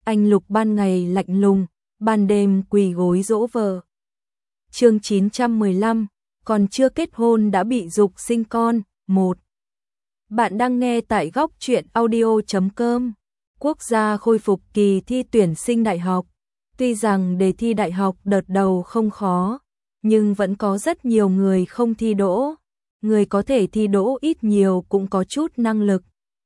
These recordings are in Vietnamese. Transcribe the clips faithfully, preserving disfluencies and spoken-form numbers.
anh Lục ban ngày lạnh lùng, ban đêm quỳ gối dỗ vợ. Chương chín trăm mười lăm, còn chưa kết hôn đã bị giục sinh con. Một. Bạn đang nghe tại góc truyện audio chấm com. Quốc gia khôi phục kỳ thi tuyển sinh đại học. Tuy rằng đề thi đại học đợt đầu không khó, nhưng vẫn có rất nhiều người không thi đỗ. Người có thể thi đỗ ít nhiều cũng có chút năng lực.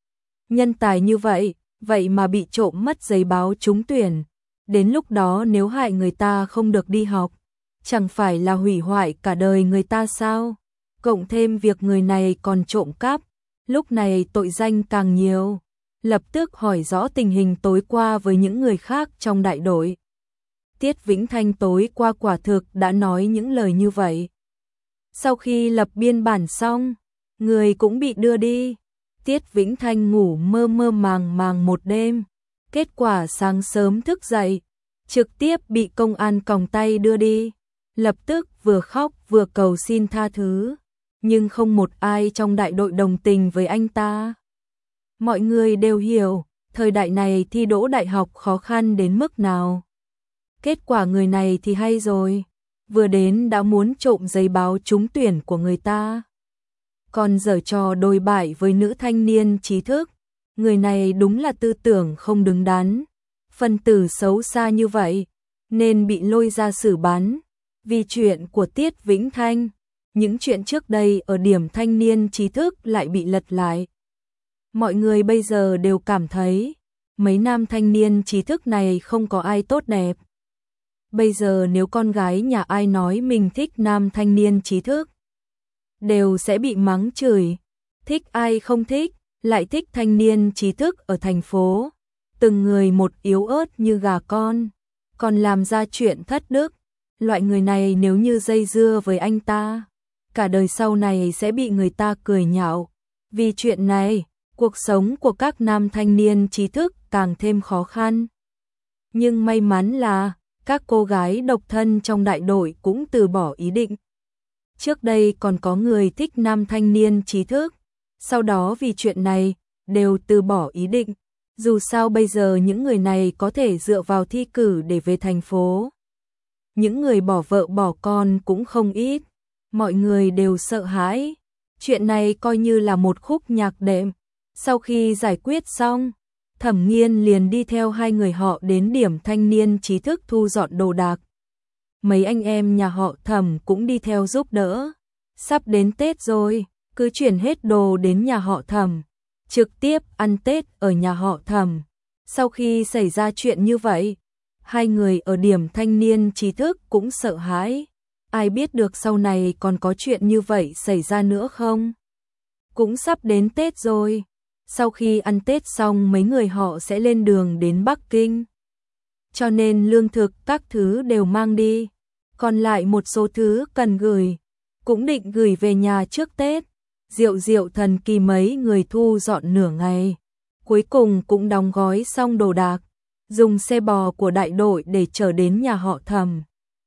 Nhân tài như vậy, vậy mà bị trộm mất giấy báo trúng tuyển. Đến lúc đó nếu hại người ta không được đi học, chẳng phải là hủy hoại cả đời người ta sao? Cộng thêm việc người này còn trộm cắp, lúc này tội danh càng nhiều. Lập tức hỏi rõ tình hình tối qua với những người khác trong đại đội. Tiết Vĩnh Thanh tối qua quả thực đã nói những lời như vậy. Sau khi lập biên bản xong, người cũng bị đưa đi. Tiết Vĩnh Thanh ngủ mơ mơ màng màng một đêm. Kết quả sáng sớm thức dậy, trực tiếp bị công an còng tay đưa đi. Lập tức vừa khóc vừa cầu xin tha thứ. Nhưng không một ai trong đại đội đồng tình với anh ta. Mọi người đều hiểu, thời đại này thi đỗ đại học khó khăn đến mức nào. Kết quả người này thì hay rồi, vừa đến đã muốn trộm giấy báo trúng tuyển của người ta. Còn giở trò đồi bại với nữ thanh niên trí thức, người này đúng là tư tưởng không đứng đắn. Phân tử xấu xa như vậy, nên bị lôi ra xử bắn. Vì chuyện của Tiết Vĩnh Thanh, những chuyện trước đây ở điểm thanh niên trí thức lại bị lật lại. Mọi người bây giờ đều cảm thấy, mấy nam thanh niên trí thức này không có ai tốt đẹp. Bây giờ nếu con gái nhà ai nói mình thích nam thanh niên trí thức, đều sẽ bị mắng chửi. Thích ai không thích, lại thích thanh niên trí thức ở thành phố. Từng người một yếu ớt như gà con, còn làm ra chuyện thất đức. Loại người này nếu như dây dưa với anh ta, cả đời sau này sẽ bị người ta cười nhạo. Vì chuyện này, cuộc sống của các nam thanh niên trí thức càng thêm khó khăn. Nhưng may mắn là, các cô gái độc thân trong đại đội cũng từ bỏ ý định. Trước đây còn có người thích nam thanh niên trí thức, sau đó vì chuyện này, đều từ bỏ ý định. Dù sao bây giờ những người này có thể dựa vào thi cử để về thành phố. Những người bỏ vợ bỏ con cũng không ít, mọi người đều sợ hãi. Chuyện này coi như là một khúc nhạc đệm. Sau khi giải quyết xong, Thẩm Nghiên liền đi theo hai người họ đến điểm thanh niên trí thức thu dọn đồ đạc. Mấy anh em nhà họ Thẩm cũng đi theo giúp đỡ. Sắp đến Tết rồi, cứ chuyển hết đồ đến nhà họ Thẩm, trực tiếp ăn Tết ở nhà họ Thẩm. Sau khi xảy ra chuyện như vậy, hai người ở điểm thanh niên trí thức cũng sợ hãi. Ai biết được sau này còn có chuyện như vậy xảy ra nữa không? Cũng sắp đến Tết rồi. Sau khi ăn Tết xong mấy người họ sẽ lên đường đến Bắc Kinh. Cho nên lương thực các thứ đều mang đi. Còn lại một số thứ cần gửi, cũng định gửi về nhà trước Tết. Diệu diệu thần kỳ mấy người thu dọn nửa ngày. Cuối cùng cũng đóng gói xong đồ đạc. Dùng xe bò của đại đội để chở đến nhà họ Thẩm.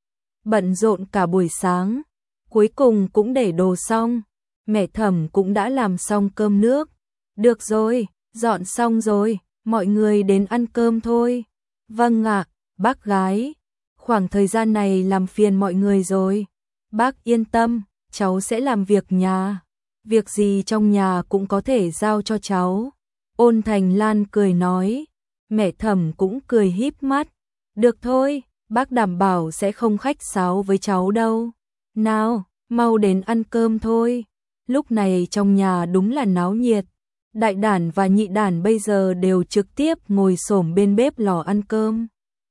Bận rộn cả buổi sáng. Cuối cùng cũng để đồ xong. Mẹ Thẩm cũng đã làm xong cơm nước. Được rồi, dọn xong rồi, mọi người đến ăn cơm thôi. Vâng ạ, bác gái. Khoảng thời gian này làm phiền mọi người rồi. Bác yên tâm, cháu sẽ làm việc nhà. Việc gì trong nhà cũng có thể giao cho cháu. Ôn Thành Lan cười nói. Mẹ Thẩm cũng cười híp mắt. Được thôi, bác đảm bảo sẽ không khách sáo với cháu đâu. Nào, mau đến ăn cơm thôi. Lúc này trong nhà đúng là náo nhiệt. Đại đản và nhị đản bây giờ đều trực tiếp ngồi xổm bên bếp lò ăn cơm.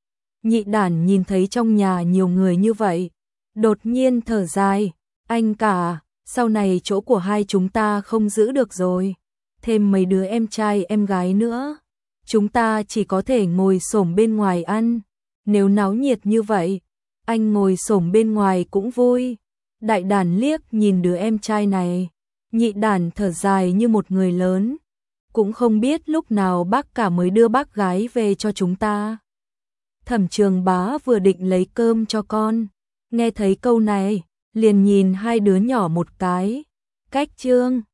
Nhị đản nhìn thấy trong nhà nhiều người như vậy, đột nhiên thở dài. Anh cả, sau này chỗ của hai chúng ta không giữ được rồi. Thêm mấy đứa em trai em gái nữa. Chúng ta chỉ có thể ngồi xổm bên ngoài ăn. Nếu náo nhiệt như vậy, anh ngồi xổm bên ngoài cũng vui. Đại đản liếc nhìn đứa em trai này. Nhị đản thở dài như một người lớn. Cũng không biết lúc nào bác cả mới đưa bác gái về cho chúng ta. Thẩm Trường Bá vừa định lấy cơm cho con. Nghe thấy câu này, liền nhìn hai đứa nhỏ một cái. Cách Trương,